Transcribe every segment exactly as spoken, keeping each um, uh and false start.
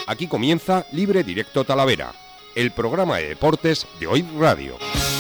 Aquí comienza Libre Directo Talavera, el programa de deportes de Oíd Radio.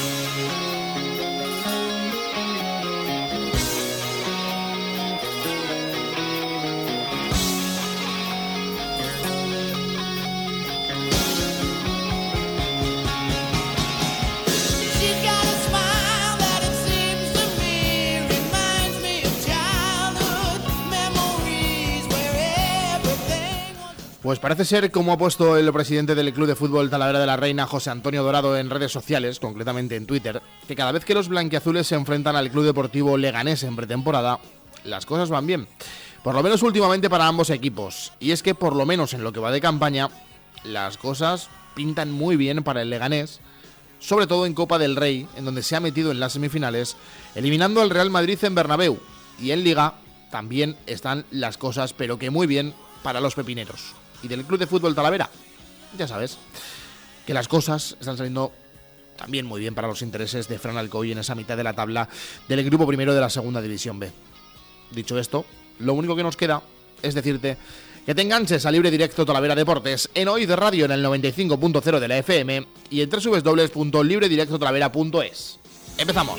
Pues parece ser, como ha puesto el presidente del Club de Fútbol Talavera de la Reina, José Antonio Dorado, en redes sociales, concretamente en Twitter, que cada vez que los blanquiazules se enfrentan al Club Deportivo Leganés en pretemporada, las cosas van bien. Por lo menos últimamente para ambos equipos. Y es que, por lo menos en lo que va de campaña, las cosas pintan muy bien para el Leganés, sobre todo en Copa del Rey, en donde se ha metido en las semifinales, eliminando al Real Madrid en Bernabéu. Y en Liga también están las cosas, pero que muy bien, para los pepineros. Y del Club de Fútbol Talavera, ya sabes, que las cosas están saliendo también muy bien para los intereses de Fran Alcoy en esa mitad de la tabla del grupo primero de la Segunda División B. Dicho esto, lo único que nos queda es decirte que te enganches a Libre Directo Talavera Deportes en Oíd Radio en el noventa y cinco punto cero de la F M y en doble u doble u doble u punto libre directo talavera punto es. ¡Empezamos!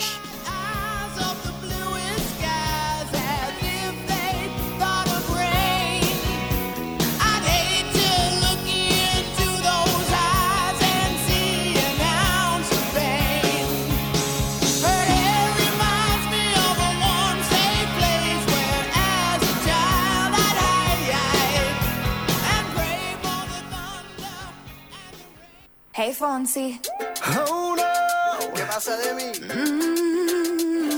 Hey, Fonsi. Oh, no. ¿Qué pasa de mí? Mm.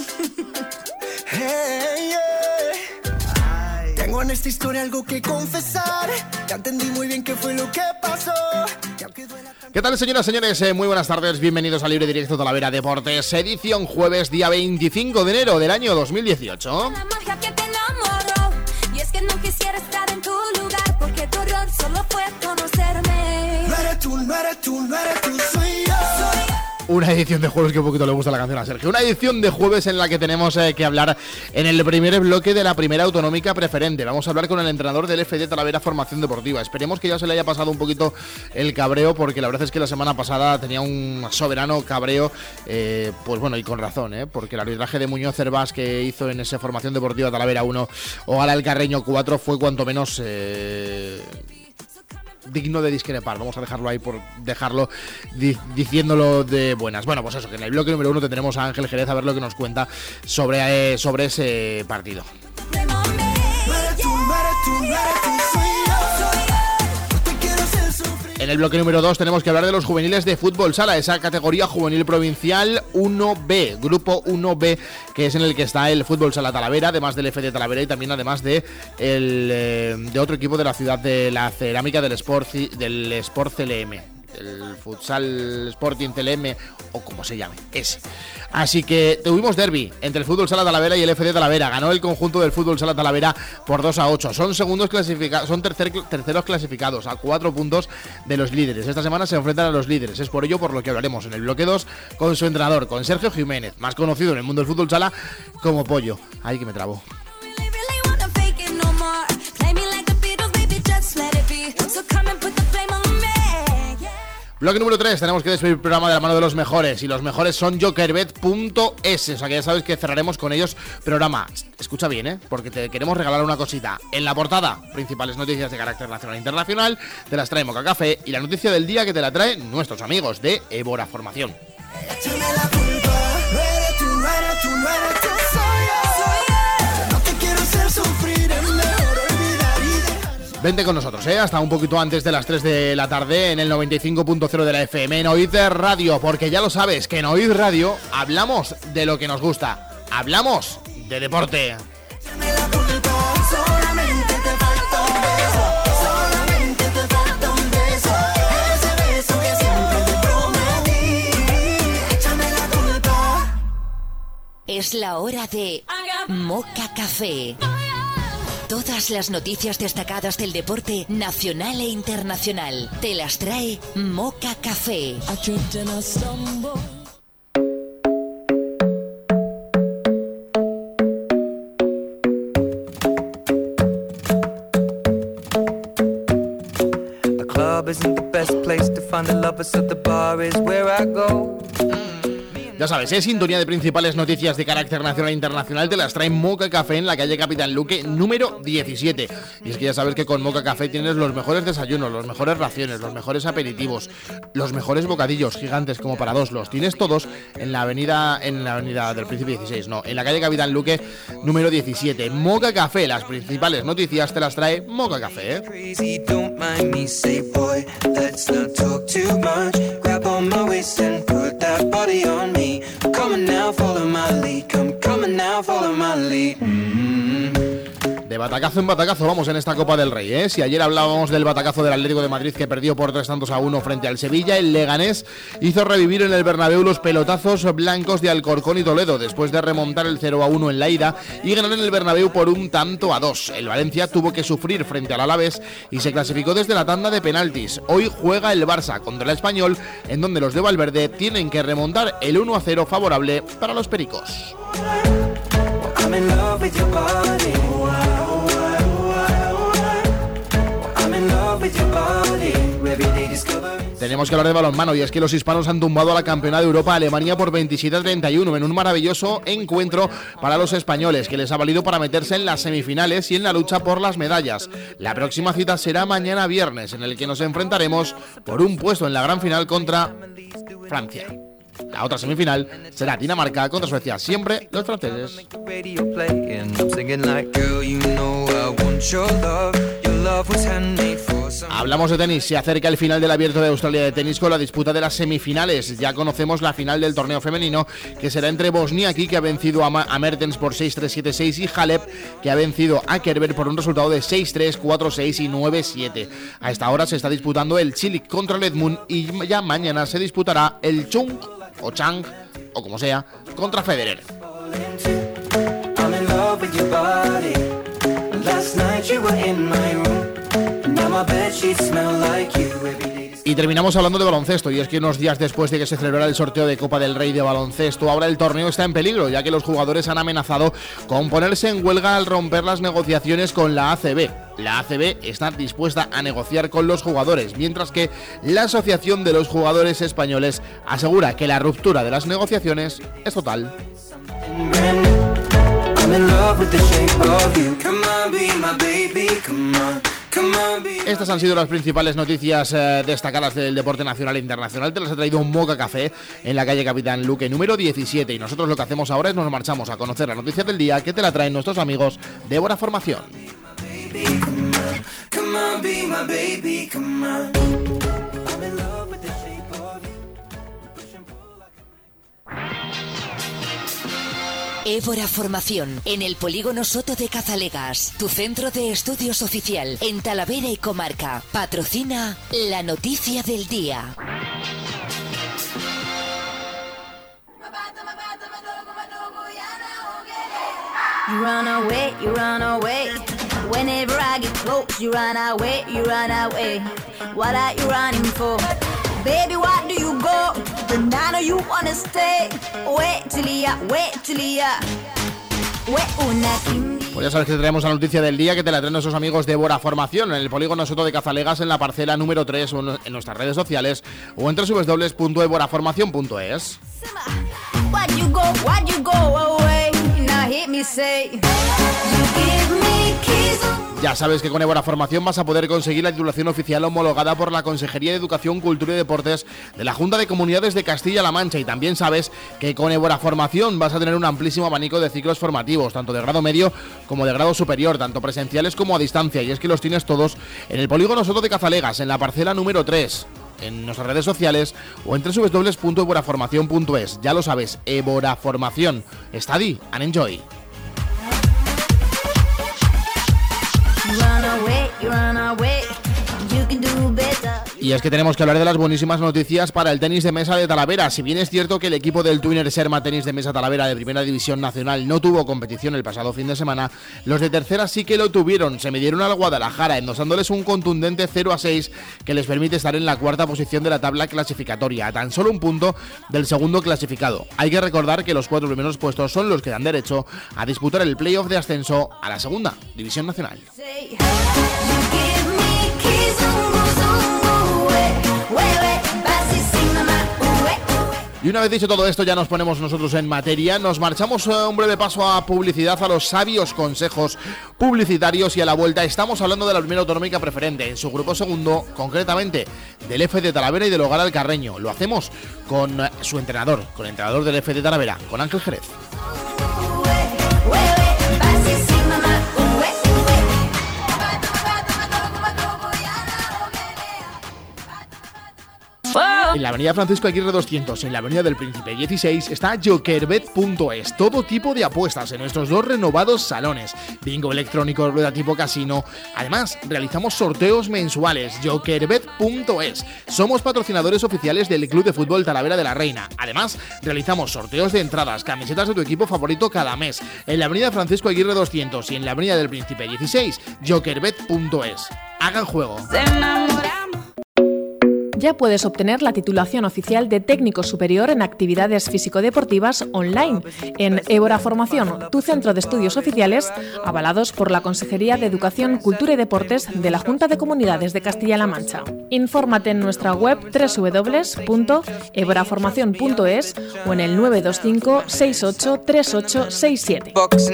Hey, yeah. Ay. Tengo en esta historia algo que confesar. Ya entendí muy bien qué fue lo que pasó. ¿Qué tal, señoras y señores? Eh, muy buenas tardes, bienvenidos a Libre Directo Talavera Deportes, edición jueves, día veinticinco de enero del año dos mil dieciocho. La magia que te enamoró. Y es que no quisiera estar en tu lugar, porque tu error solo fue conocerme. No eres tú, no eres tú, no eres tú, soy yo. Soy yo. Una edición de jueves que un poquito le gusta la canción a Sergio. Una edición de jueves en la que tenemos eh, que hablar en el primer bloque de la primera autonómica preferente. Vamos a hablar con el entrenador del F D Talavera Formación Deportiva. Esperemos que ya se le haya pasado un poquito el cabreo, porque la verdad es que la semana pasada tenía un soberano cabreo, eh, pues bueno, y con razón, eh, porque el arbitraje de Muñoz Cervás que hizo en esa Formación Deportiva Talavera uno o Gala El Carreño cuatro fue cuanto menos... Eh, digno de discrepar, vamos a dejarlo ahí por dejarlo di- diciéndolo de buenas. Bueno, pues eso, que en el bloque número uno tendremos a Ángel Jerez a ver lo que nos cuenta sobre, eh, sobre ese partido. No eres tú, no eres tú, no eres tú, soy yo. No te quiero hacer sufrir. En el bloque número dos tenemos que hablar de los juveniles de fútbol sala, esa categoría juvenil provincial uno B, grupo uno B, que es en el que está el fútbol sala Talavera, además del F D Talavera y también además de el eh, de otro equipo de la ciudad de la cerámica del Sport del Sport C L M, el futsal Sporting C L M o como se llame, ese. Así que tuvimos derbi entre el fútbol sala Talavera y el F D Talavera. Ganó el conjunto del fútbol sala Talavera por dos a ocho. Son segundos clasificados, son tercer, terceros clasificados a cuatro puntos de los líderes. Esta semana se enfrentan a los líderes. Es por ello por lo que hablaremos en el bloque dos con su entrenador, con Sergio Jiménez, más conocido en el mundo del fútbol sala como Pollo. Ay, que me trabo. Bloque número tres, tenemos que despedir el programa de la mano de los mejores, y los mejores son jokerbet punto es, o sea que ya sabes que cerraremos con ellos programa. Escucha bien, ¿eh? Porque te queremos regalar una cosita. En la portada, principales noticias de carácter nacional e internacional, te las trae Moca Café, y la noticia del día que te la traen nuestros amigos de Évora Formación. Échame la culpa. No eres tú, no eres tú, no eres tú, soy yo. No te quiero hacer sufrir, es mejor olvidar y dejar. Vente con nosotros, ¿eh? Hasta un poquito antes de las tres de la tarde en el noventa y cinco punto cero de la F M, en Oíd Radio, porque ya lo sabes, que en Oíd Radio hablamos de lo que nos gusta, hablamos de deporte. Échame la culpa. Solamente te falta un beso. Solamente te falta un beso. Ese beso que siempre te prometí. Échame la culpa. Es la hora de Moca Café. Todas las noticias destacadas del deporte nacional e internacional te las trae Moca Café. tapas at the bar is where I go. Ya sabes, es sintonía de principales noticias de carácter nacional e internacional. Te las trae Moca Café en la calle Capitán Luque número diecisiete. Y es que ya sabes que con Moca Café tienes los mejores desayunos, los mejores raciones, los mejores aperitivos, los mejores bocadillos gigantes como para dos. Los tienes todos en la avenida en la avenida del Príncipe dieciséis, no, en la calle Capitán Luque número diecisiete. Moca Café, las principales noticias te las trae Moca Café, ¿eh? Crazy, don't mind me, say boy, let's not talk too much. Grab on my waist and put that body on me. Come on now, follow my lead. Come, come now, follow my lead. Mm-hmm. De batacazo en batacazo vamos en esta Copa del Rey, ¿eh? Si ayer hablábamos del batacazo del Atlético de Madrid que perdió por tres tantos a uno frente al Sevilla, el Leganés hizo revivir en el Bernabéu los pelotazos blancos de Alcorcón y Toledo después de remontar el cero a uno en la ida y ganar en el Bernabéu por un tanto a dos. El Valencia tuvo que sufrir frente al Alavés y se clasificó desde la tanda de penaltis. Hoy juega el Barça contra el Español, en donde los de Valverde tienen que remontar el uno a cero favorable para los pericos. I'm in love with your body. I'm in love with your body. Every day discovering. Tenemos que hablar de balonmano y es que los hispanos han tumbado a la campeona de Europa Alemania por veintisiete a treinta y uno en un maravilloso encuentro para los españoles que les ha valido para meterse en las semifinales y en la lucha por las medallas. La próxima cita será mañana viernes, en el que nos enfrentaremos por un puesto en la gran final contra Francia. La otra semifinal será Dinamarca contra Suecia, siempre los franceses. Radio playing, I'm singing like, girl, you know I want your love. Your love was handmade for some. Hablamos de tenis, se acerca el final del Abierto de Australia de tenis con la disputa de las semifinales. Ya conocemos la final del torneo femenino, que será entre Bosniaki, que ha vencido a, Ma- a Mertens por seis tres siete seis, y Halep, que ha vencido a Kerber por un resultado de seis tres cuatro seis y nueve siete. A esta hora se está disputando el Chilik contra el Edmund y ya mañana se disputará el Chung o Chang, o como sea, contra Federer. I'm in love with your body. Last night you were in my room. Now my bedsheets smell like you every day. Y terminamos hablando de baloncesto, y es que unos días después de que se celebrara el sorteo de Copa del Rey de baloncesto, ahora el torneo está en peligro, ya que los jugadores han amenazado con ponerse en huelga al romper las negociaciones con la A C B. La A C B está dispuesta a negociar con los jugadores, mientras que la Asociación de los Jugadores Españoles asegura que la ruptura de las negociaciones es total. I'm in love with the shape of you. Come on, be my baby, come on. Estas han sido las principales noticias eh, destacadas del deporte nacional e internacional. Te las ha traído un Moca Café en la calle Capitán Luque número diecisiete. Y nosotros lo que hacemos ahora es nos marchamos a conocer la noticia del día que te la traen nuestros amigos de Bora Formación. Évora Formación, en el Polígono Soto de Cazalegas, tu centro de estudios oficial, en Talavera y comarca. Patrocina la noticia del día. You run away, you run away. Whenever I get close, you run away, you run away. What are you running for? Baby, why do you go? But now know you wanna stay. Wait till ya, wait till ya. Wait una kim. Pues ya sabes que te traemos la noticia del día que te la traen nuestros amigos de Bora Formación en el Polígono Soto de Cazalegas en la parcela número tres o en nuestras redes sociales o en doble u doble u doble u punto eboraformación punto es. Why you go, why you go away? Now hit me say. You give me keys. Ya sabes que con Évora Formación vas a poder conseguir la titulación oficial homologada por la Consejería de Educación, Cultura y Deportes de la Junta de Comunidades de Castilla-La Mancha, y también sabes que con Évora Formación vas a tener un amplísimo abanico de ciclos formativos, tanto de grado medio como de grado superior, tanto presenciales como a distancia, y es que los tienes todos en el Polígono Soto de Cazalegas, en la parcela número tres, en nuestras redes sociales o en doble u doble u doble u punto eboraformación punto es. Ya lo sabes, Évora Formación. Study and enjoy. Run away, you run away. You can do better. Y es que tenemos que hablar de las buenísimas noticias para el tenis de mesa de Talavera. Si bien es cierto que el equipo del Twinner Serma Tenis de Mesa Talavera de Primera División Nacional no tuvo competición el pasado fin de semana, los de tercera sí que lo tuvieron. Se midieron al Guadalajara, endosándoles un contundente cero a seis que les permite estar en la cuarta posición de la tabla clasificatoria, a tan solo un punto del segundo clasificado. Hay que recordar que los cuatro primeros puestos son los que dan derecho a disputar el playoff de ascenso a la Segunda División Nacional. Say, you give me keys, oh, oh, oh, wait, wait, wait, Y una vez dicho todo esto, ya nos ponemos nosotros en materia. Nos marchamos a un breve paso a publicidad, a los sabios consejos publicitarios, y a la vuelta estamos hablando de la primera autonómica preferente, en su grupo segundo, concretamente del F D Talavera y del Hogar Alcarreño. Lo hacemos con su entrenador, con el entrenador del F D Talavera, con Ángel Jerez. En la avenida Francisco Aguirre doscientos, en la avenida del Príncipe dieciséis, está jokerbet punto es. Todo tipo de apuestas en nuestros dos renovados salones. Bingo electrónico, rueda tipo casino. Además, realizamos sorteos mensuales. jokerbet punto es. Somos patrocinadores oficiales del Club de Fútbol Talavera de la Reina. Además, realizamos sorteos de entradas, camisetas de tu equipo favorito cada mes. En la avenida Francisco Aguirre doscientos y en la avenida del Príncipe dieciséis, jokerbet punto es. Hagan juego. Ya puedes obtener la titulación oficial de técnico superior en actividades físico-deportivas online en Évora Formación, tu centro de estudios oficiales, avalados por la Consejería de Educación, Cultura y Deportes de la Junta de Comunidades de Castilla-La Mancha. Infórmate en nuestra web doble u doble u doble u punto évora formación punto es o en el nueve dos cinco seis ocho tres ocho seis siete.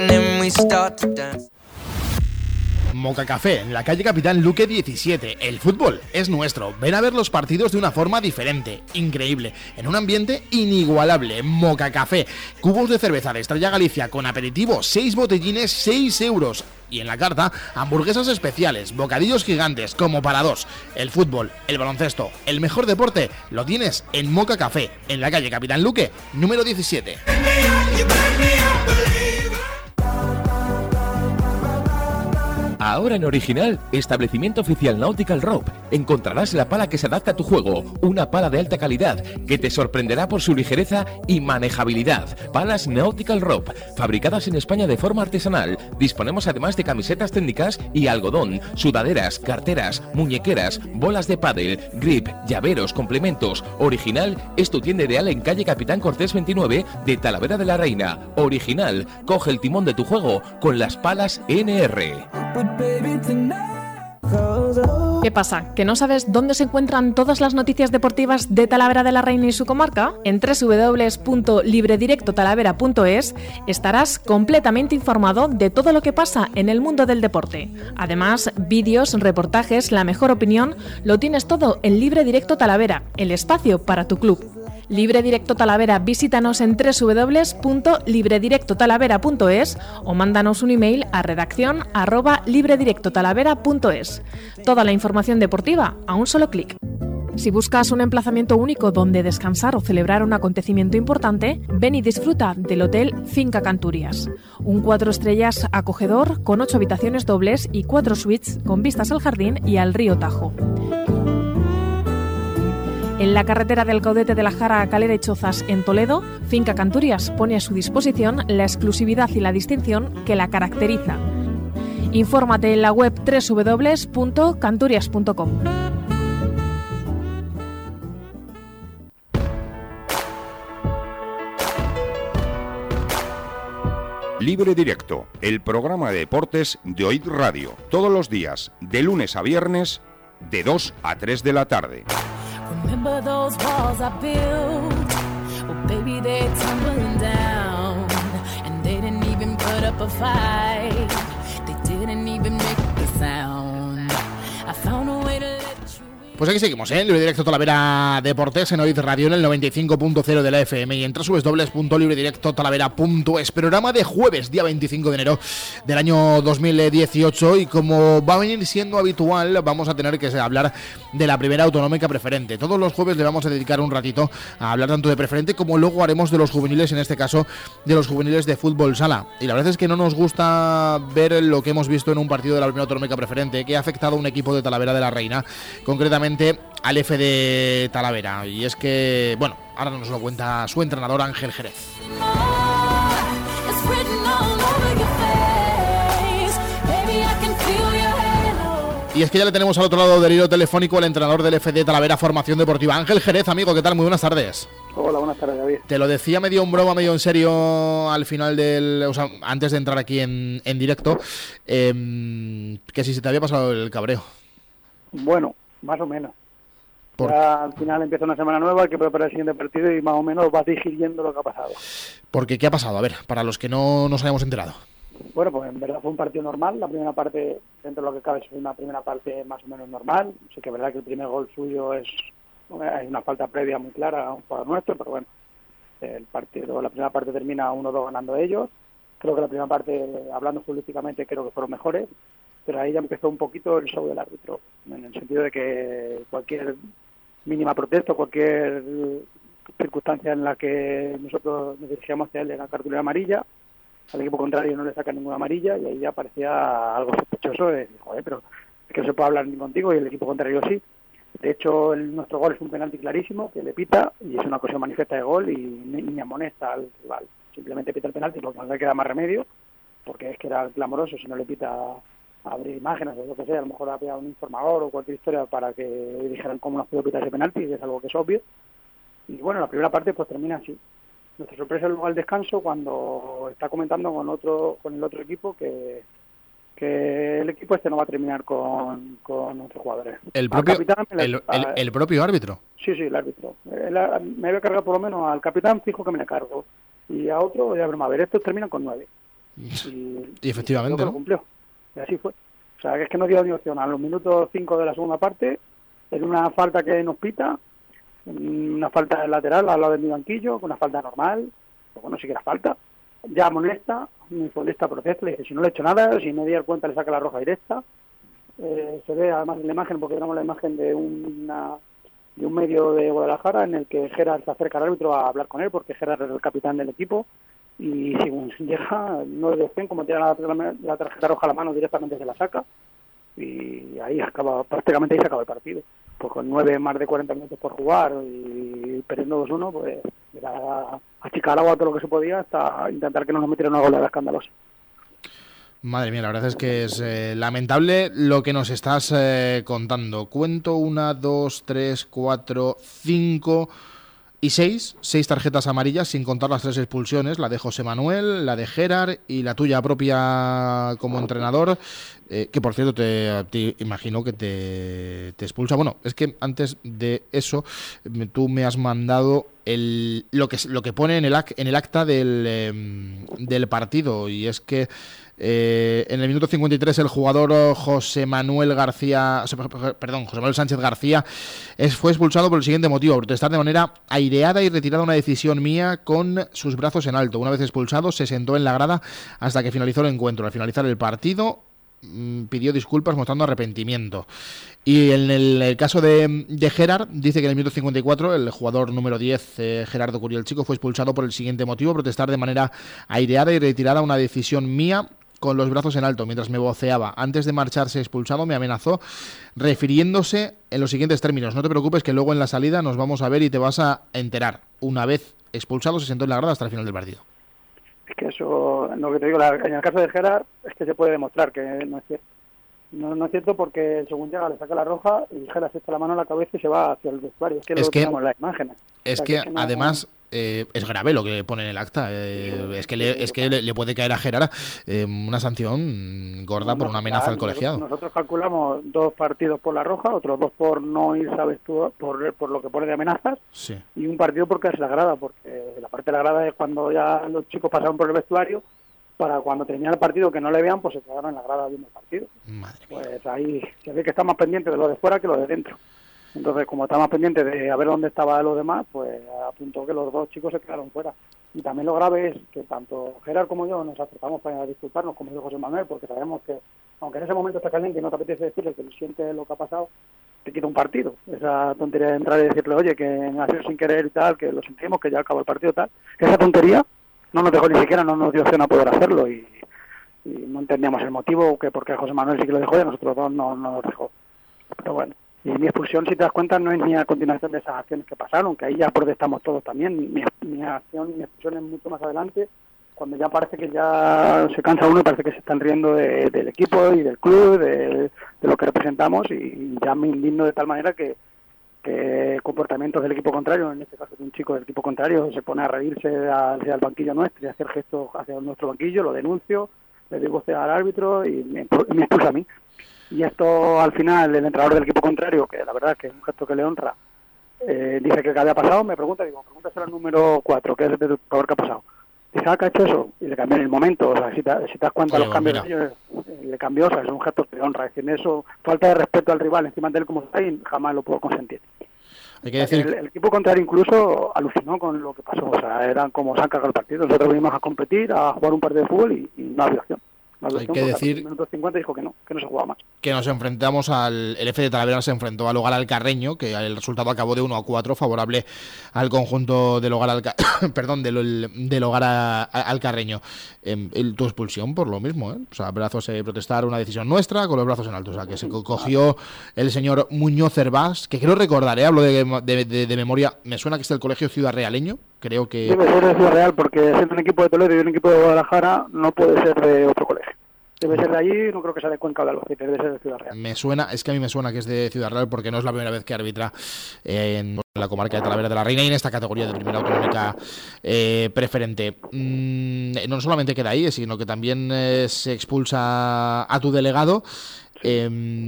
Moca Café, en la calle Capitán Luque diecisiete. El fútbol es nuestro. Ven a ver los partidos de una forma diferente, increíble, en un ambiente inigualable. Moca Café, cubos de cerveza de Estrella Galicia con aperitivo, seis botellines, seis euros. Y en la carta, hamburguesas especiales, bocadillos gigantes, como para dos. El fútbol, el baloncesto, el mejor deporte, lo tienes en Moca Café, en la calle Capitán Luque, número diecisiete. Ahora en Original, establecimiento oficial Nautical Rope, encontrarás la pala que se adapta a tu juego, una pala de alta calidad que te sorprenderá por su ligereza y manejabilidad. Palas Nautical Rope, fabricadas en España de forma artesanal. Disponemos además de camisetas técnicas y algodón, sudaderas, carteras, muñequeras, bolas de pádel, grip, llaveros, complementos. Original es tu tienda ideal en calle Capitán Cortés veintinueve de Talavera de la Reina. Original, coge el timón de tu juego con las palas N R. ¿Qué pasa? ¿Que no sabes dónde se encuentran todas las noticias deportivas de Talavera de la Reina y su comarca? En doble u doble u doble u punto libredirecto talavera punto es estarás completamente informado de todo lo que pasa en el mundo del deporte. Además, vídeos, reportajes, la mejor opinión, lo tienes todo en Libre Directo Talavera, el espacio para tu club. Libre Directo Talavera, visítanos en doble u doble u doble u punto libredirecto talavera punto es o mándanos un email a redacción arroba libredirecto talavera punto es. Toda la información deportiva a un solo clic. Si buscas un emplazamiento único donde descansar o celebrar un acontecimiento importante, ven y disfruta del Hotel Finca Canturias. Un cuatro estrellas acogedor con ocho habitaciones dobles y cuatro suites con vistas al jardín y al río Tajo. En la carretera del Caudete de la Jara a Calera y Chozas, en Toledo, Finca Canturias pone a su disposición la exclusividad y la distinción que la caracteriza. Infórmate en la web doble u doble u doble u punto canturias punto com. Libre Directo, el programa de deportes de O I D Radio, todos los días, de lunes a viernes, de dos a tres de la tarde. Remember those walls I built? Well, baby, they're tumbling down. And they didn't even put up a fight. They didn't even make a sound. I found a way to let you in. Pues aquí seguimos, ¿eh? Libre Directo Talavera Deportes en O I D Radio en el noventa y cinco punto cero de la F M y en doble u doble u doble u punto libredirecto talavera punto es. Programa de jueves, día veinticinco de enero del año dos mil dieciocho, y como va a venir siendo habitual, vamos a tener que hablar de la primera autonómica preferente. Todos los jueves le vamos a dedicar un ratito a hablar tanto de preferente como luego haremos de los juveniles, en este caso de los juveniles de fútbol sala. Y la verdad es que no nos gusta ver lo que hemos visto en un partido de la primera autonómica preferente, que ha afectado a un equipo de Talavera de la Reina, concretamente al F D Talavera. Y es que, bueno, ahora nos lo cuenta su entrenador Ángel Jerez. Y es que ya le tenemos al otro lado del hilo telefónico al entrenador del F D Talavera Formación Deportiva, Ángel Jerez. Amigo, ¿qué tal? Muy buenas tardes. Hola, buenas tardes, David. Te lo decía medio en broma, medio en serio al final del... O sea, antes de entrar aquí en, en directo, eh, que si se te había pasado el cabreo. Bueno, más o menos. Por... Ya al final empieza una semana nueva, hay que preparar el siguiente partido y más o menos vas digiriendo lo que ha pasado. Porque, ¿qué ha pasado? A ver, para los que no nos hayamos enterado. Bueno, pues en verdad fue un partido normal. La primera parte, dentro de lo que cabe, fue una primera parte más o menos normal. Sí que es verdad que el primer gol suyo es hay una falta previa muy clara a un jugador nuestro, pero bueno, el partido, la primera parte termina uno dos ganando ellos. Creo que la primera parte, hablando futbolísticamente, creo que fueron mejores, pero ahí ya empezó un poquito el show del árbitro, en el sentido de que cualquier mínima protesta, cualquier circunstancia en la que nosotros nos dirigíamos hacia él era cartulina amarilla, al equipo contrario no le saca ninguna amarilla, y ahí ya parecía algo sospechoso de, joder, pero es que no se puede hablar ni contigo, y el equipo contrario sí. De hecho, el, nuestro gol es un penalti clarísimo, que le pita, y es una ocasión manifiesta de gol, y ni, ni amonesta al rival. Simplemente pita el penalti porque no le queda más remedio, porque es que era clamoroso, si no le pita abrir imágenes o lo que sea, a lo mejor había un informador o cualquier historia para que dijeran cómo nos pudo pitar ese penalti, que es algo que es obvio. Y bueno, la primera parte pues termina así. Nuestra sorpresa es luego al descanso, cuando está comentando con otro con el otro equipo que, que el equipo este no va a terminar con, con once jugadores. ¿El propio, capitán, el, el, el propio árbitro? Sí, sí, el árbitro. El, me voy a cargar por lo menos al capitán, fijo que me le cargo. Y a otro, ya broma, a ver, estos terminan con nueve. Y, y efectivamente, y ¿no? Lo cumplió. Y así fue. O sea, que es que no dio ni opción. A los minutos cinco de la segunda parte, en una falta que nos pita, una falta lateral al lado de mi banquillo, una falta normal, pues bueno, sí que era falta. Ya molesta, mi futbolista protesta, le dice, si no le he hecho nada, si no di cuenta le saca la roja directa. Eh, se ve además en la imagen, porque tenemos la imagen de una de un medio de Guadalajara en el que Gerard se acerca al árbitro a hablar con él, porque Gerard es el capitán del equipo, y según llega, no es de opción, como tiene la, la tarjeta roja a la mano, directamente se la saca, y ahí acaba, prácticamente ahí se acaba el partido. Pues con nueve más de cuarenta minutos por jugar y perdiendo dos uno, pues era achicar agua todo lo que se podía hasta intentar que no nos metieran una goleada escandalosa. Madre mía, la verdad es que es eh, lamentable lo que nos estás eh, contando. Cuento una, dos, tres, cuatro, cinco y seis. Seis tarjetas amarillas, sin contar las tres expulsiones. La de José Manuel, la de Gerard y la tuya propia como entrenador. Eh, que por cierto, te, te imagino que te, te expulsa. Bueno, es que antes de eso, tú me has mandado el, lo que lo que pone en el, en el acta del, eh, del partido. Y es que Eh, en el minuto cincuenta y tres el jugador José Manuel García, perdón, José Manuel Sánchez García es, fue expulsado por el siguiente motivo: protestar de manera aireada y retirada una decisión mía con sus brazos en alto. Una vez expulsado se sentó en la grada hasta que finalizó el encuentro. Al finalizar el partido mmm, pidió disculpas mostrando arrepentimiento. Y en el, el caso de, de Gerard, dice que en el minuto cincuenta y cuatro el jugador número diez, eh, Gerardo Curiel Chico, fue expulsado por el siguiente motivo: protestar de manera aireada y retirada una decisión mía con los brazos en alto, mientras me voceaba. Antes de marcharse expulsado me amenazó refiriéndose en los siguientes términos: no te preocupes que luego en la salida nos vamos a ver y te vas a enterar. Una vez expulsado se sentó en la grada hasta el final del partido. Es que eso, lo que te digo, en el caso de Gerard es que se puede demostrar que no es cierto. No, no es cierto, porque según llega le saca la roja y Gerard se echa la mano a la cabeza y se va hacia el vestuario. Es que es lo que, tenemos en las imágenes. Es o sea, que, que, que no, además eh, es grave lo que pone en el acta. Eh, es que le, es que le, le puede caer a Gerard eh, una sanción gorda no, por una amenaza claro, al colegiado. Nosotros calculamos dos partidos por la roja, otros dos por no ir, sabes tú, por, por lo que pone de amenazas, sí. Y un partido porque es la grada, porque la parte de la grada es cuando ya los chicos pasaron por el vestuario, para cuando termina el partido que no le vean, pues se quedaron en la grada viendo el partido. Madre pues mía. Ahí se ve que está más pendiente de lo de fuera que lo de dentro. Entonces, como está más pendiente de a ver dónde estaba los demás, pues apuntó que los dos chicos se quedaron fuera. Y también lo grave es que tanto Gerard como yo nos acercamos para disculparnos, como dijo José Manuel, porque sabemos que, aunque en ese momento está caliente y no te apetece decirle que le siente lo que ha pasado, te quita un partido. Esa tontería de entrar y decirle, oye, que ha sido sin querer y tal, que lo sentimos, que ya acabó el partido y tal. Esa tontería no nos dejó ni siquiera, no nos dio opción a poder hacerlo, y, y no entendíamos el motivo, que porque José Manuel sí que lo dejó y a nosotros dos no, no lo dejó. Pero bueno. Y mi expulsión, si te das cuenta, no es ni a continuación de esas acciones que pasaron, que ahí ya protestamos todos también. Mi, mi acción y mi expulsión es mucho más adelante, cuando ya parece que ya se cansa uno y parece que se están riendo de, del equipo y del club, de, de lo que representamos, y ya me indigno de tal manera que, que comportamientos del equipo contrario, en este caso de un chico del equipo contrario, se pone a reírse hacia el banquillo nuestro y hacer gestos hacia nuestro banquillo, lo denuncio, le digo voz al árbitro y me, me expulsa a mí. Y esto, al final, el entrenador del equipo contrario, que la verdad es que es un gesto que le honra, eh, dice que había pasado, me pregunta, digo, pregúntaselo al número cuatro, que es el de tu favor que ha pasado. Dice, ah, que ha hecho eso, y le cambió en el momento, o sea, si te, si te das cuenta Oye, los cambios mira. de ellos, eh, le cambió, o sea, es un gesto de honra, es decir, eso, falta de respeto al rival encima de él como está y jamás lo puedo consentir. Hay que decir... El, el equipo contrario incluso alucinó con lo que pasó, o sea, eran como se han cargado el partido, nosotros venimos a competir, a jugar un partido de fútbol y, y no había acción. No había Hay acción que porque a decir- los minutos cincuenta dijo que no, que no se jugaba más. que nos enfrentamos al... El F de Talavera se enfrentó al Hogar Alcarreño, que el resultado acabó de uno a cuatro, favorable al conjunto del Hogar Alca... Perdón, del, del Hogar a- a- Alcarreño. Eh, el- tu expulsión por lo mismo, ¿eh? O sea, brazos eh, protestar una decisión nuestra con los brazos en alto. O sea, que se co- cogió el señor Muñoz Cervás, que creo recordar, ¿eh? Hablo de, de, de, de memoria, me suena que es del Colegio Ciudad Realeño, creo que... Debe ser de Ciudad Real porque siendo un equipo de Toledo y un equipo de Guadalajara no puede ser de otro colegio. Debe ser de allí, no creo que sea de Cuenca o de Albacete, debe ser de Ciudad Real. Me suena, es que a mí me suena que es de Ciudad Real porque no es la primera vez que arbitra en la comarca de Talavera de la Reina y en esta categoría de primera autonómica eh, preferente. Mm, no solamente queda ahí, sino que también eh, se expulsa a tu delegado. Eh,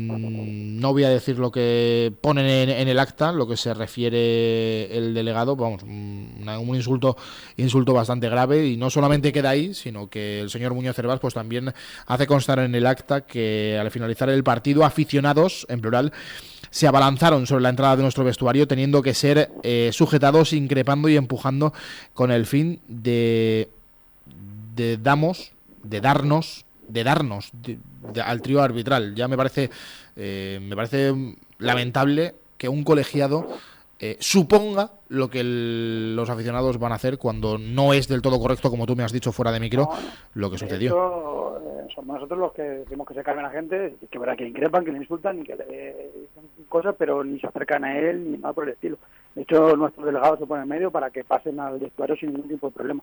no voy a decir lo que ponen en, en el acta, lo que se refiere el delegado, vamos, un, un insulto insulto bastante grave, y no solamente queda ahí, sino que el señor Muñoz Cervás pues también hace constar en el acta que al finalizar el partido aficionados, en plural, se abalanzaron sobre la entrada de nuestro vestuario teniendo que ser eh, sujetados, increpando y empujando con el fin de, de damos, de darnos de darnos de, de, al trío arbitral. Ya me parece eh, me parece lamentable que un colegiado eh, suponga lo que el, los aficionados van a hacer cuando no es del todo correcto, como tú me has dicho fuera de micro, No, lo que de sucedió. hecho, eh, somos nosotros los que decimos que se calmen a la gente, que verá que le increpan, que le insultan y que le dicen cosas, pero ni se acercan a él ni nada por el estilo. De hecho, nuestros delegados se ponen en medio para que pasen al vestuario sin ningún tipo de problema.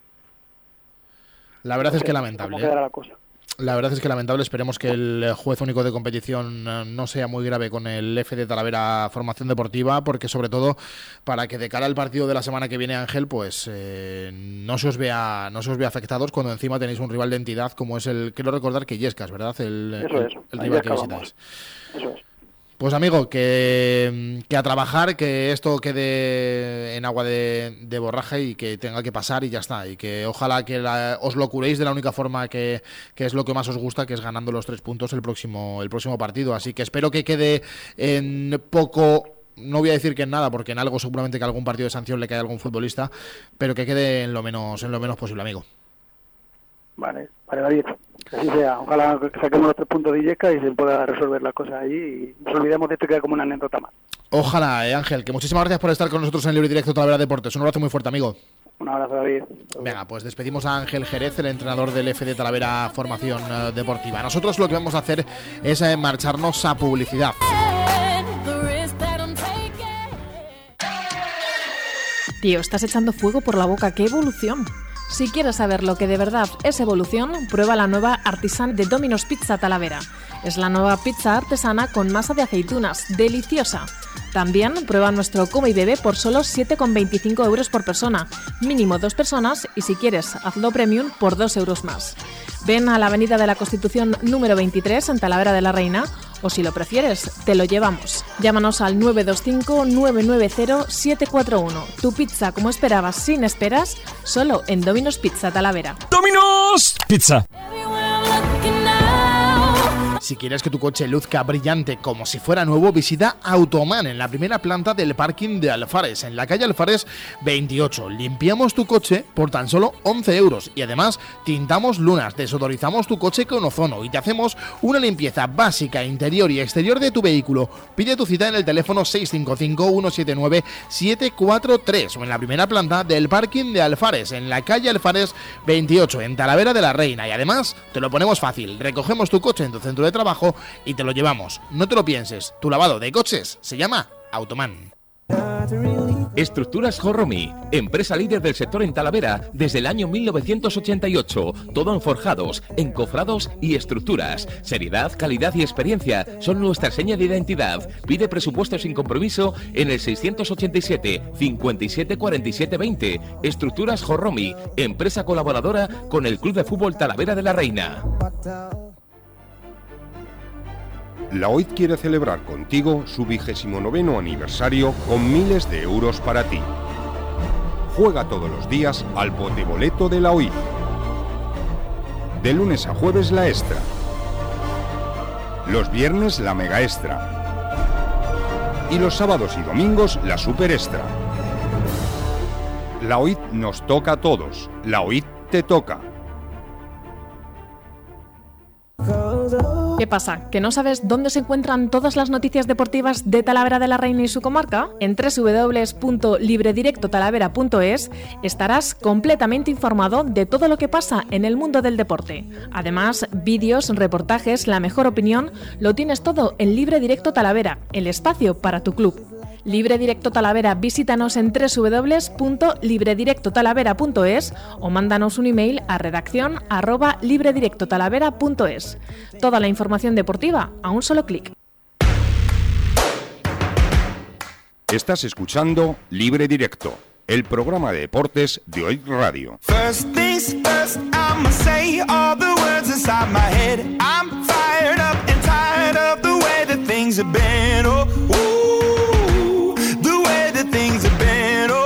La verdad es que ¿Cómo lamentable, quedará ¿eh? la cosa? La verdad es que lamentable. Esperemos que el juez único de competición eh, no sea muy grave con el F de Talavera Formación Deportiva, porque sobre todo para que de cara al partido de la semana que viene, Ángel, pues eh, no se os vea no se os vea afectados cuando encima tenéis un rival de entidad como es el, quiero recordar que Illescas, ¿verdad? El, Eso el, es, el ahí rival que acabamos. visitáis. Eso es. Pues amigo, que, que a trabajar, que esto quede en agua de, de borraja y que tenga que pasar y ya está. Y que ojalá que la- os lo curéis de la única forma que, que es lo que más os gusta, que es ganando los tres puntos el próximo, el próximo partido. Así que espero que quede en poco... No voy a decir que en nada, porque en algo seguramente que algún partido de sanción le cae a algún futbolista, pero que quede en lo menos, en lo menos posible, amigo. Vale, vale, David. Que así sea. Ojalá que saquemos los tres puntos de Illescas y se pueda resolver las cosas allí y nos olvidemos de esto, que queda como una anécdota más. Ojalá, eh, Ángel, que muchísimas gracias por estar con nosotros en el Libre Directo Talavera Deportes. Un abrazo muy fuerte, amigo. Un abrazo, David. Venga, pues despedimos a Ángel Jerez, el entrenador del F de Talavera Formación eh, Deportiva. Nosotros lo que vamos a hacer es eh, marcharnos a publicidad. Tío, estás echando fuego por la boca. ¡Qué evolución! Si quieres saber lo que de verdad es evolución, prueba la nueva Artisan de Domino's Pizza Talavera. Es la nueva pizza artesana con masa de aceitunas, deliciosa. También prueba nuestro come y bebe por solo siete con veinticinco euros por persona, mínimo dos personas, y si quieres, hazlo premium por dos euros más. Ven a la Avenida de la Constitución número veintitrés en Talavera de la Reina, o si lo prefieres, te lo llevamos. Llámanos al nueve dos cinco, nueve nueve cero, siete cuatro uno. Tu pizza como esperabas, sin esperas, solo en Domino's Pizza Talavera. ¡Domino's Pizza! Si quieres que tu coche luzca brillante como si fuera nuevo, visita Automan en la primera planta del parking de Alfares, en la calle Alfares veintiocho. Limpiamos tu coche por tan solo once euros y además tintamos lunas, desodorizamos tu coche con ozono y te hacemos una limpieza básica interior y exterior de tu vehículo. Pide tu cita en el teléfono seis cinco cinco, uno siete nueve, siete cuatro tres o en la primera planta del parking de Alfares, en la calle Alfares veintiocho, en Talavera de la Reina. Y además te lo ponemos fácil, recogemos tu coche en tu centro de trabajo y te lo llevamos. No te lo pienses, tu lavado de coches se llama Automan. Estructuras Jorromi, empresa líder del sector en Talavera desde el año mil novecientos ochenta y ocho. Todo en forjados, encofrados y estructuras. Seriedad, calidad y experiencia son nuestra seña de identidad. Pide presupuesto sin compromiso en el seiscientos ochenta y siete, cincuenta y siete, cuarenta y siete, veinte. Estructuras Jorromi, empresa colaboradora con el Club de Fútbol Talavera de la Reina. la O I T quiere celebrar contigo su vigésimo noveno aniversario con miles de euros para ti. Juega todos los días al poteboleto de la O I T. De lunes a jueves la extra. Los viernes la mega extra. Y los sábados y domingos la super extra. La O I T nos toca a todos. La O I T te toca. ¿Qué pasa? ¿Que no sabes dónde se encuentran todas las noticias deportivas de Talavera de la Reina y su comarca? En doble u doble u doble u punto libredirecto talavera punto es estarás completamente informado de todo lo que pasa en el mundo del deporte. Además, vídeos, reportajes, la mejor opinión, lo tienes todo en Libre Directo Talavera, el espacio para tu club. Libre Directo Talavera, visítanos en doble u doble u doble u punto libredirecto talavera punto es o mándanos un email a redacción arroba libredirecto talavera punto es. Toda la información deportiva a un solo clic. Estás escuchando Libre Directo, el programa de deportes de O I T Radio. First things first, I'ma say all the words inside my head. I'm fired up and tired of the way that things have been. Oh, ooh, the way that things have been. Oh,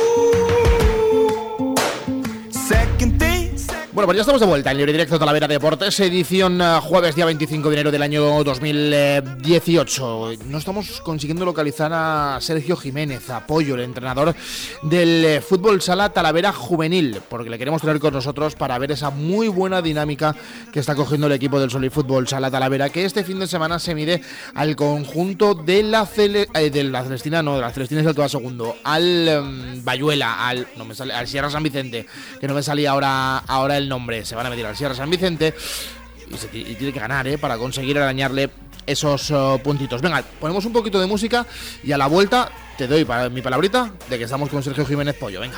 ooh. Second thing. Bueno, pues ya estamos de vuelta en Libre Directo Talavera Deportes, edición uh, jueves día veinticinco de enero del año dos mil dieciocho. No estamos consiguiendo localizar a Sergio Jiménez, Apoyo, el entrenador del eh, Fútbol Sala Talavera Juvenil, porque le queremos traer con nosotros para ver esa muy buena dinámica que está cogiendo el equipo del Solid Fútbol Sala Talavera, que este fin de semana se mide al conjunto de la, Cele, eh, de la Celestina, no, de la Celestina es el que va segundo, al um, Bayuela, al, no me sale, al Sierra San Vicente, que no me salía ahora, ahora el nombre. Se van a medir al Sierra San Vicente y, se, y tiene que ganar ¿eh? para conseguir arañarle esos uh, puntitos. Venga, ponemos un poquito de música y a la vuelta te doy para, mi palabrita de que estamos con Sergio Jiménez Pollo. Venga.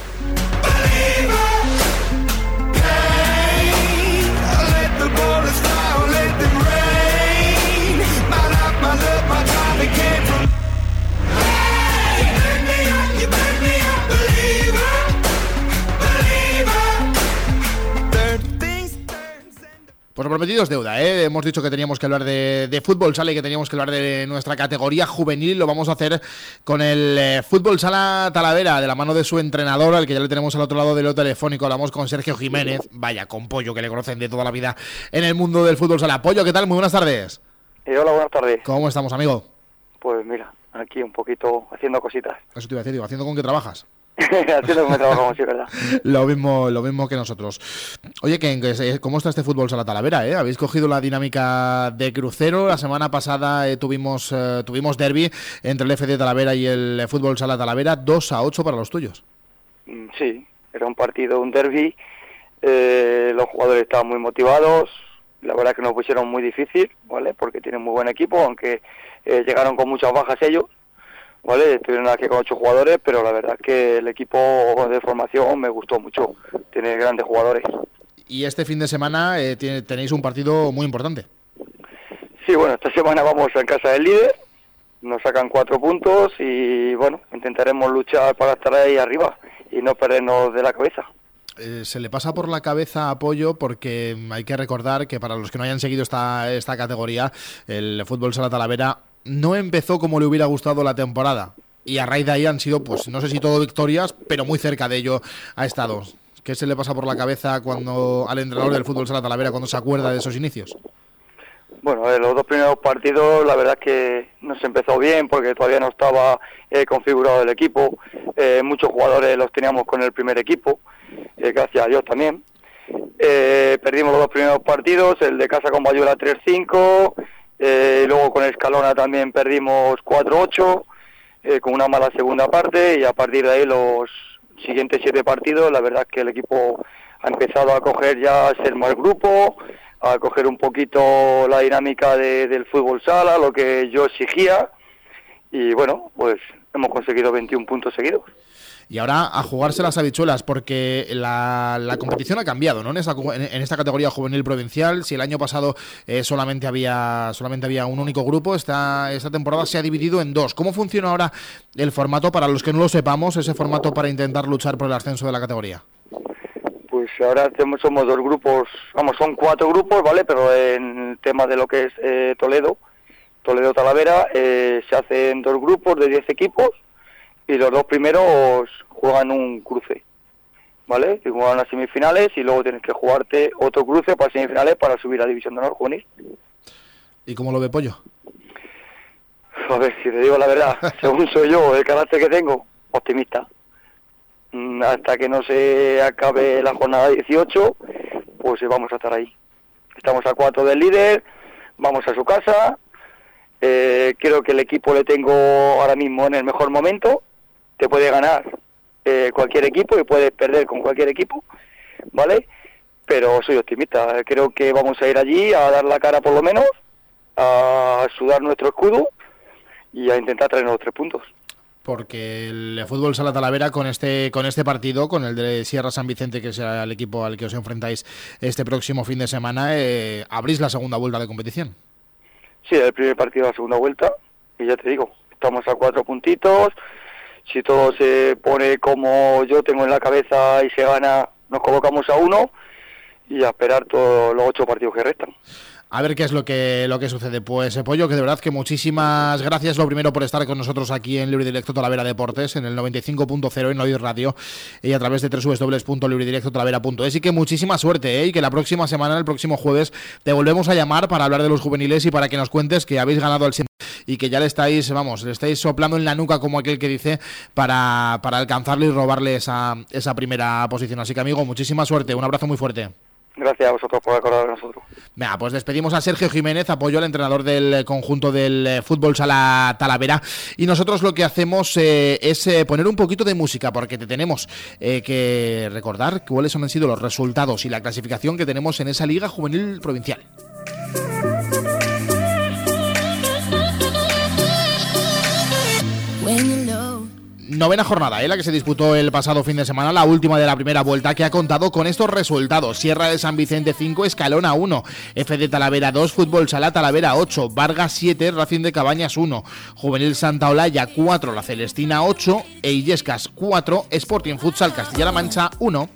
Pues prometido es deuda, ¿eh? Hemos dicho que teníamos que hablar de, de fútbol sala y que teníamos que hablar de nuestra categoría juvenil. Lo vamos a hacer con el eh, Fútbol Sala Talavera, de la mano de su entrenador, al que ya le tenemos al otro lado del telefónico. Hablamos con Sergio Jiménez, vaya, con Pollo, que le conocen de toda la vida en el mundo del fútbol sala. Pollo, ¿qué tal? Muy buenas tardes. Eh, hola, buenas tardes. ¿Cómo estamos, amigo? Pues mira, aquí un poquito haciendo cositas. Eso te iba a decir, digo, ¿haciendo con qué trabajas? Haciendo como trabajamos, sí, verdad. Lo mismo, lo mismo que nosotros. Oye, que, ¿cómo está este Fútbol Sala Talavera? ¿eh? Habéis cogido la dinámica de crucero. La semana pasada eh, tuvimos eh, tuvimos derbi entre el F D Talavera y el Fútbol Sala Talavera, dos a ocho para los tuyos. Sí, era un partido, un derbi. Eh, los jugadores estaban muy motivados. La verdad que nos pusieron muy difícil, ¿vale? Porque tienen muy buen equipo, aunque eh, llegaron con muchas bajas ellos. Vale, estuvieron aquí con ocho jugadores, pero la verdad es que el equipo de formación me gustó mucho, tiene grandes jugadores. Y este fin de semana eh, tiene, tenéis un partido muy importante. Sí, bueno, esta semana vamos en casa del líder, nos sacan cuatro puntos y bueno, intentaremos luchar para estar ahí arriba y no perdernos de la cabeza. Eh, se le pasa por la cabeza Apoyo porque hay que recordar que para los que no hayan seguido esta, esta categoría, el Fútbol Sala Talavera no empezó como le hubiera gustado la temporada y a raíz de ahí han sido, pues no sé si todo victorias, pero muy cerca de ello ha estado. ¿Qué se le pasa por la cabeza cuando al entrenador del Fútbol Sala Talavera cuando se acuerda de esos inicios? Bueno, a ver, los dos primeros partidos la verdad es que no se empezó bien porque todavía no estaba eh, configurado el equipo, eh, muchos jugadores los teníamos con el primer equipo, eh, gracias a Dios también. Eh, perdimos los dos primeros partidos, el de casa con Bayuela tres cinco, Eh, luego con Escalona también perdimos cuatro ocho, eh, con una mala segunda parte, y a partir de ahí los siguientes siete partidos la verdad es que el equipo ha empezado a coger ya a ser más grupo, a coger un poquito la dinámica de, del fútbol sala, lo que yo exigía, y bueno, pues hemos conseguido veintiún puntos seguidos. Y ahora a jugarse las habichuelas, porque la, la competición ha cambiado, ¿no? En esta, en esta categoría juvenil provincial, si el año pasado eh, solamente había solamente había un único grupo, esta, esta temporada se ha dividido en dos. ¿Cómo funciona ahora el formato, para los que no lo sepamos, ese formato para intentar luchar por el ascenso de la categoría? Pues ahora somos dos grupos, vamos, son cuatro grupos, ¿vale? Pero en el tema de lo que es eh, Toledo, Toledo Talavera, eh, se hacen dos grupos de diez equipos y los dos primeros juegan un cruce, ¿vale? Y juegan las semifinales y luego tienes que jugarte otro cruce para semifinales para subir a División de Honor juvenil. ¿Y cómo lo ve Pollo? A ver, si te digo la verdad, según soy yo, el carácter que tengo, optimista. Mm, Hasta que no se acabe la jornada dieciocho, pues eh, vamos a estar ahí. Estamos a cuatro del líder, vamos a su casa. Eh, creo que el equipo le tengo ahora mismo en el mejor momento. Te puede ganar eh, cualquier equipo y puede perder con cualquier equipo, ¿vale? Pero soy optimista. Creo que vamos a ir allí a dar la cara por lo menos, a sudar nuestro escudo y a intentar traernos los tres puntos. Porque el Fútbol Sala Talavera con este con este partido, con el de Sierra San Vicente, que es el equipo al que os enfrentáis este próximo fin de semana, eh, abrís la segunda vuelta de competición. Sí, el primer partido de la segunda vuelta, y ya te digo, estamos a cuatro puntitos. Si todo se pone como yo tengo en la cabeza y se gana, nos colocamos a uno y a esperar todos los ocho partidos que restan. A ver qué es lo que lo que sucede. Pues, Pollo, que de verdad que muchísimas gracias, lo primero, por estar con nosotros aquí en Libre Directo Talavera Deportes, en el noventa y cinco punto cero en Oír Radio y a través de doble u doble u doble u punto libre directo talavera punto es. Y que muchísima suerte, ¿eh? Y que la próxima semana, el próximo jueves, te volvemos a llamar para hablar de los juveniles y para que nos cuentes que habéis ganado al siempre y que ya le estáis, vamos, le estáis soplando en la nuca, como aquel que dice, para, para alcanzarle y robarle esa, esa primera posición. Así que, amigo, muchísima suerte, un abrazo muy fuerte. Gracias a vosotros por acordar de nosotros. Venga, pues despedimos a Sergio Jiménez, apoyo al entrenador del conjunto del Fútbol Sala Talavera, y nosotros lo que hacemos eh, es eh, poner un poquito de música, porque te tenemos eh, que recordar cuáles han sido los resultados y la clasificación que tenemos en esa Liga Juvenil Provincial. Novena jornada, ¿eh? La que se disputó el pasado fin de semana, la última de la primera vuelta, que ha contado con estos resultados: Sierra de San Vicente cinco, Escalona uno, F de Talavera dos, Fútbol Sala Talavera ocho, Vargas siete, Racing de Cabañas uno, Juvenil Santa Olalla cuatro, La Celestina ocho, e Illescas cuatro, Sporting Futsal Castilla-La Mancha uno.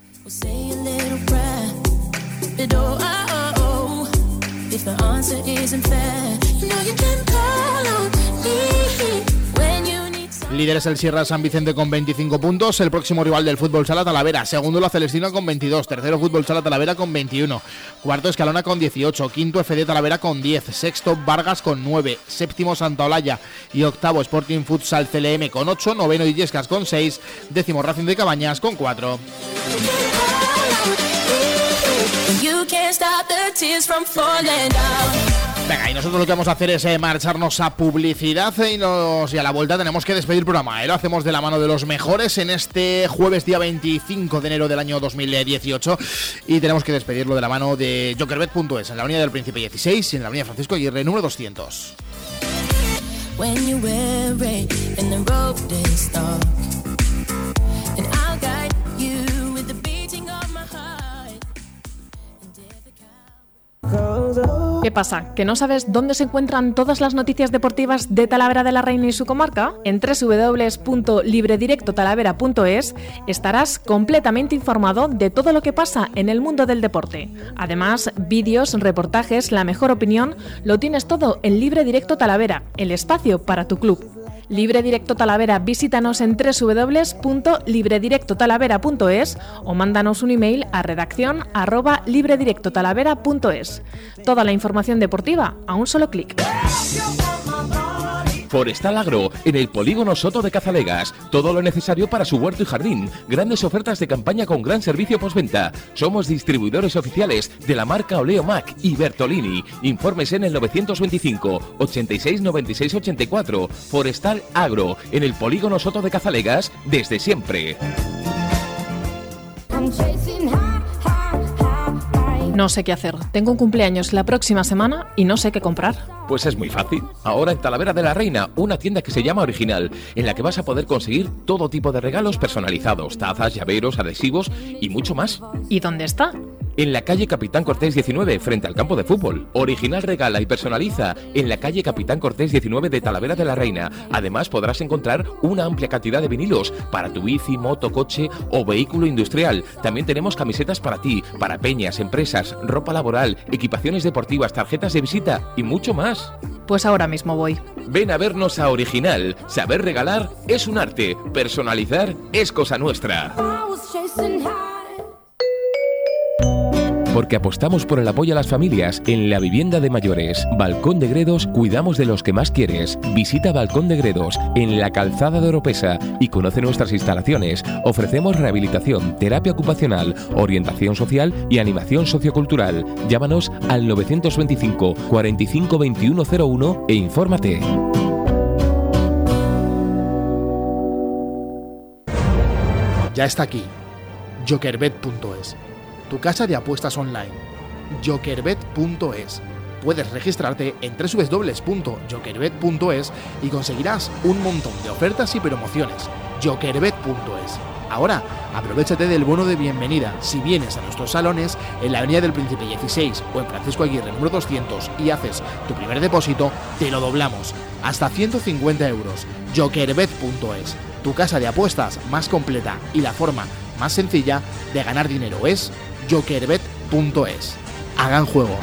Líder es el Sierra San Vicente con veinticinco puntos, el próximo rival del Fútbol Sala Talavera. Segundo, La Celestina con veintidós, tercero, Fútbol Sala Talavera con veintiuno, cuarto, Escalona con dieciocho, quinto, F D Talavera con diez, sexto, Vargas con nueve, séptimo, Santa Olalla y octavo, Sporting Futsal C L M con ocho, noveno, Illescas con seis, décimo, Racing de Cabañas con cuatro. Venga, y nosotros lo que vamos a hacer es eh, marcharnos a publicidad y, nos, y a la vuelta tenemos que despedir el programa, ¿eh? Lo hacemos de la mano de los mejores en este jueves día veinticinco de enero del año dos mil dieciocho y tenemos que despedirlo de la mano de jokerbet punto es, en la avenida del Príncipe dieciséis y en la avenida Francisco Aguirre número doscientos. ¿Qué pasa? ¿Que no sabes dónde se encuentran todas las noticias deportivas de Talavera de la Reina y su comarca? En doble u doble u doble u punto libre directo talavera punto es estarás completamente informado de todo lo que pasa en el mundo del deporte. Además, vídeos, reportajes, la mejor opinión, lo tienes todo en Libre Directo Talavera, el espacio para tu club. Libre Directo Talavera, visítanos en doble u doble u doble u punto libre directo talavera punto es o mándanos un email a redacción arroba libre directo talavera punto es. Toda la información deportiva a un solo clic. Forestal Agro, en el Polígono Soto de Cazalegas. Todo lo necesario para su huerto y jardín. Grandes ofertas de campaña con gran servicio postventa. Somos distribuidores oficiales de la marca Oleo Mac y Bertolini. Informes en el novecientos veinticinco, ochenta y seis, noventa y seis, ochenta y cuatro. Forestal Agro, en el Polígono Soto de Cazalegas, desde siempre. No sé qué hacer. Tengo un cumpleaños la próxima semana y no sé qué comprar. Pues es muy fácil. Ahora en Talavera de la Reina, una tienda que se llama Original, en la que vas a poder conseguir todo tipo de regalos personalizados, tazas, llaveros, adhesivos y mucho más. ¿Y dónde está? En la calle Capitán Cortés diecinueve, frente al campo de fútbol. Original regala y personaliza en la calle Capitán Cortés diecinueve de Talavera de la Reina. Además podrás encontrar una amplia cantidad de vinilos para tu bici, moto, coche o vehículo industrial. También tenemos camisetas para ti, para peñas, empresas, ropa laboral, equipaciones deportivas, tarjetas de visita y mucho más. Pues ahora mismo voy. Ven a vernos a Original. Saber regalar es un arte. Personalizar es cosa nuestra. Porque apostamos por el apoyo a las familias en la vivienda de mayores. Balcón de Gredos, cuidamos de los que más quieres. Visita Balcón de Gredos en la calzada de Oropesa y conoce nuestras instalaciones. Ofrecemos rehabilitación, terapia ocupacional, orientación social y animación sociocultural. Llámanos al novecientos veinticinco, cuarenta y cinco, veintiuno cero uno e infórmate. Ya está aquí, Jokerbet punto es. Tu casa de apuestas online, Jokerbet punto es. Puedes registrarte en doble u doble u doble u punto jokerbet punto es y conseguirás un montón de ofertas y promociones. Jokerbet punto es. Ahora, aprovéchate del bono de bienvenida si vienes a nuestros salones en la Avenida del Príncipe dieciséis o en Francisco Aguirre número doscientos y haces tu primer depósito, te lo doblamos. Hasta ciento cincuenta euros. Jokerbet punto es. Tu casa de apuestas más completa y la forma más sencilla de ganar dinero es Jokerbet punto es. Hagan juego.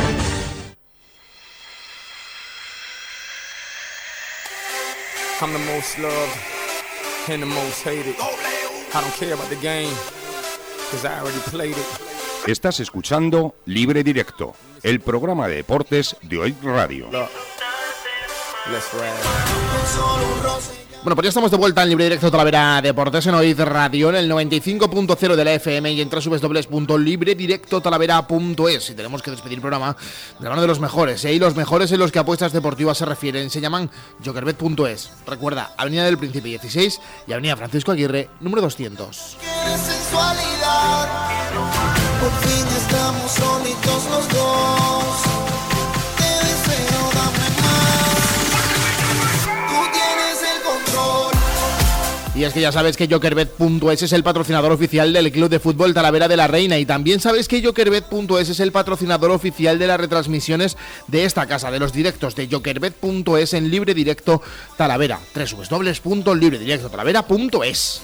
I'm the most loved and the most hated. I don't care about the game, because I already played it. Estás escuchando Libre Directo, el programa de deportes de Oiz Radio. Let's ride. Bueno, pues ya estamos de vuelta en Libre Directo Talavera Deportes en Oiz Radio, en el noventa y cinco punto cero de la F M y en doble u doble u doble u punto libre directo talavera punto es. Y tenemos que despedir el programa de la mano de los mejores, ¿eh? Y los mejores en los que apuestas deportivas se refieren se llaman Jokerbet punto es. Recuerda, Avenida del Príncipe dieciséis y Avenida Francisco Aguirre número doscientos. Quieres sensualidad, por fin estamos solitos los dos. Te deseo, dame más. Tú tienes el control. Y es que ya sabes que Jokerbet punto es es el patrocinador oficial del Club de Fútbol Talavera de la Reina. Y también sabes que Jokerbet punto es es el patrocinador oficial de las retransmisiones de esta casa, de los directos de Jokerbet punto es en Libre Directo Talavera. doble u doble u doble u punto libre directo talavera punto es.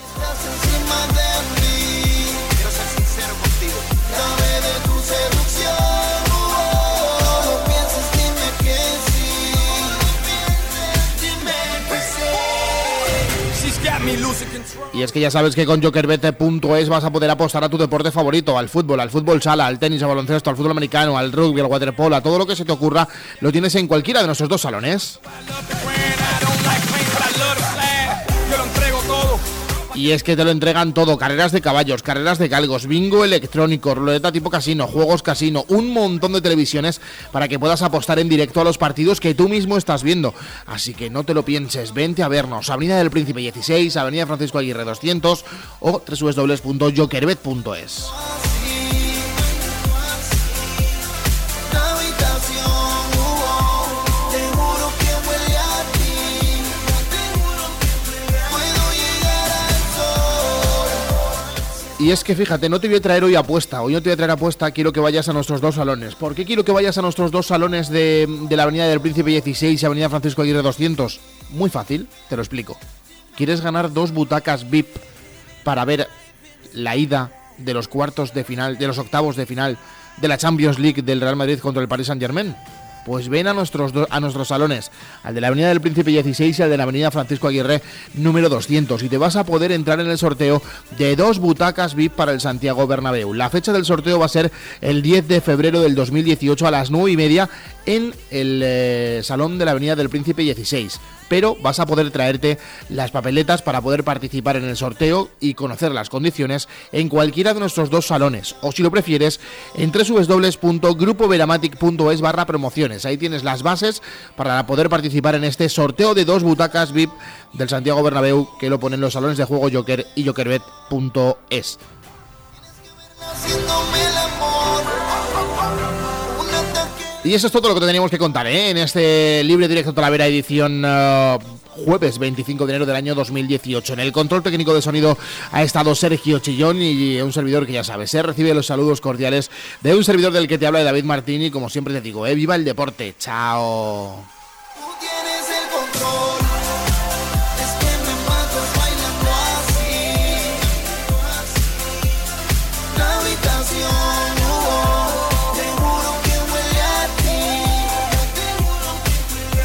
Y es que ya sabes que con Jokerbet punto es vas a poder apostar a tu deporte favorito, al fútbol, al fútbol sala, al tenis, al baloncesto, al fútbol americano, al rugby, al waterpolo, a todo lo que se te ocurra, lo tienes en cualquiera de nuestros dos salones. Y es que te lo entregan todo, carreras de caballos, carreras de galgos, bingo electrónico, ruleta tipo casino, juegos casino, un montón de televisiones para que puedas apostar en directo a los partidos que tú mismo estás viendo. Así que no te lo pienses, vente a vernos, Avenida del Príncipe dieciséis, Avenida Francisco Aguirre doscientos o doble u doble u doble u punto jokerbet punto es. Y es que fíjate, no te voy a traer hoy apuesta, hoy no te voy a traer apuesta, quiero que vayas a nuestros dos salones. ¿Por qué quiero que vayas a nuestros dos salones de, de la Avenida del Príncipe dieciséis y Avenida Francisco Aguirre doscientos? Muy fácil, te lo explico. ¿Quieres ganar dos butacas V I P para ver la ida de los cuartos de final, de los octavos de final de la Champions League del Real Madrid contra el Paris Saint-Germain? Pues ven a nuestros, do, a nuestros salones, al de la Avenida del Príncipe dieciséis y al de la Avenida Francisco Aguirre número doscientos, y te vas a poder entrar en el sorteo de dos butacas V I P para el Santiago Bernabéu. La fecha del sorteo va a ser el diez de febrero del dos mil dieciocho a las nueve y media en el eh, salón de la Avenida del Príncipe dieciséis. Pero vas a poder traerte las papeletas para poder participar en el sorteo y conocer las condiciones en cualquiera de nuestros dos salones, o si lo prefieres en doble u doble u doble u punto grupo veramatic punto es barra promociones. Ahí tienes las bases para poder participar en este sorteo de dos butacas V I P del Santiago Bernabéu, que lo ponen los salones de juego Joker y Jokerbet punto es. Y eso es todo lo que te teníamos que contar, ¿eh? En este Libre Directo Talavera edición uh, jueves veinticinco de enero del año dos mil dieciocho. En el control técnico de sonido ha estado Sergio Chillón y un servidor que ya sabes, se ¿eh? recibe los saludos cordiales de un servidor del que te habla, de David Martín, y como siempre te digo, ¿eh? ¡Viva el deporte! ¡Chao! Tú tienes el control. Es que me matas bailando así. La habitación, oh, te juro que huele a ti. Te juro que huele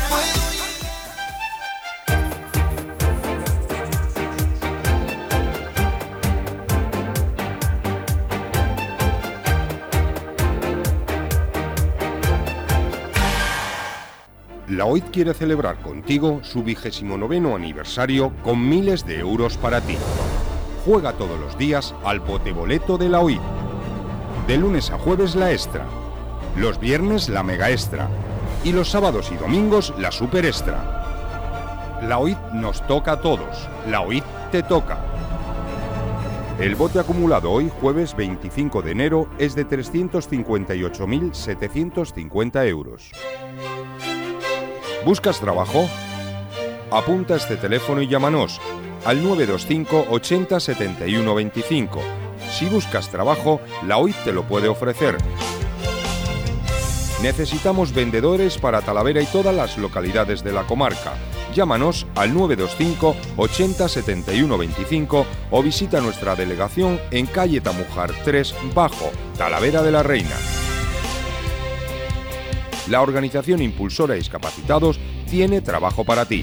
La O I T quiere celebrar contigo su vigésimo noveno aniversario con miles de euros para ti. Juega todos los días al poteboleto de la O I T. De lunes a jueves la extra, los viernes la mega extra y los sábados y domingos la super extra. La O I T nos toca a todos, la O I T te toca. El bote acumulado hoy, jueves veinticinco de enero, es de trescientos cincuenta y ocho mil setecientos cincuenta euros. ¿Buscas trabajo? Apunta este teléfono y llámanos al nueve dos cinco ochenta setenta y uno veinticinco. Si buscas trabajo, la O I T te lo puede ofrecer. Necesitamos vendedores para Talavera y todas las localidades de la comarca. Llámanos al nueve dos cinco ochenta setenta y uno veinticinco o visita nuestra delegación en calle Tamujar tres Bajo, Talavera de la Reina. La organización impulsora Discapacitados tiene trabajo para ti.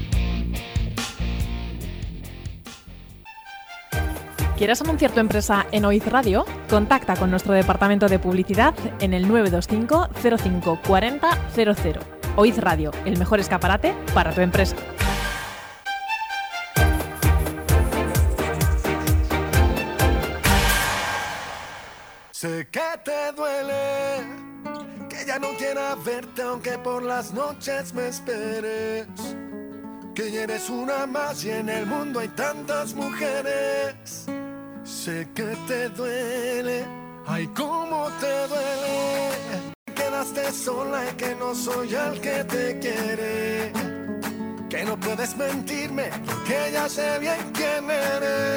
¿Quieres anunciar tu empresa en O I Z Radio? Contacta con nuestro departamento de publicidad en el nueve dos cinco cero cinco cuarenta cero cero. O I Z Radio, el mejor escaparate para tu empresa. Sé que te duele, que ya no quiera verte aunque por las noches me esperes, que ya eres una más y en el mundo hay tantas mujeres. Sé que te duele, ay cómo te duele, quedaste sola y que no soy el que te quiere, que no puedes mentirme porque ya sé bien quién eres.